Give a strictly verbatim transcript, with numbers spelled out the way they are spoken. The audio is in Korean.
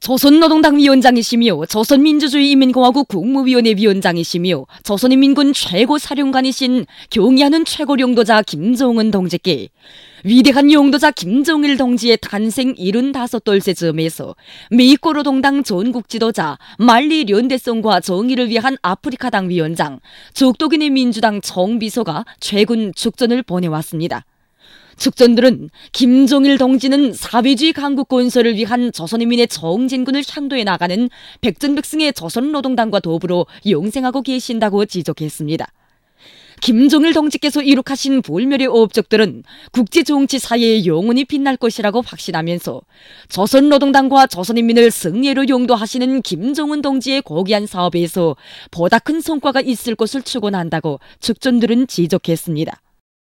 조선노동당 위원장이시며 조선민주주의인민공화국 국무위원회 위원장이시며 조선인민군 최고사령관이신 경의하는 최고령도자 김정은 동지께 위대한 용도자 김정일 동지의 탄생 칠십오 돌째 즈음에서 미꼬노동당 전국지도자 만리 연대성과 정의를 위한 아프리카당 위원장 죽도기네 민주당 정비서가 최근 축전을 보내왔습니다. 축전들은 김정일 동지는 사회주의 강국 건설을 위한 조선인민의 정진군을 향도해 나가는 백전백승의 조선노동당과 더불어 영생하고 계신다고 지적했습니다. 김정일 동지께서 이룩하신 불멸의 업적들은 국제정치사회에 영원히 빛날 것이라고 확신하면서 조선노동당과 조선인민을 승리로 용도하시는 김정은 동지의 고귀한 사업에서 보다 큰 성과가 있을 것을 축원한다고 축전들은 지적했습니다.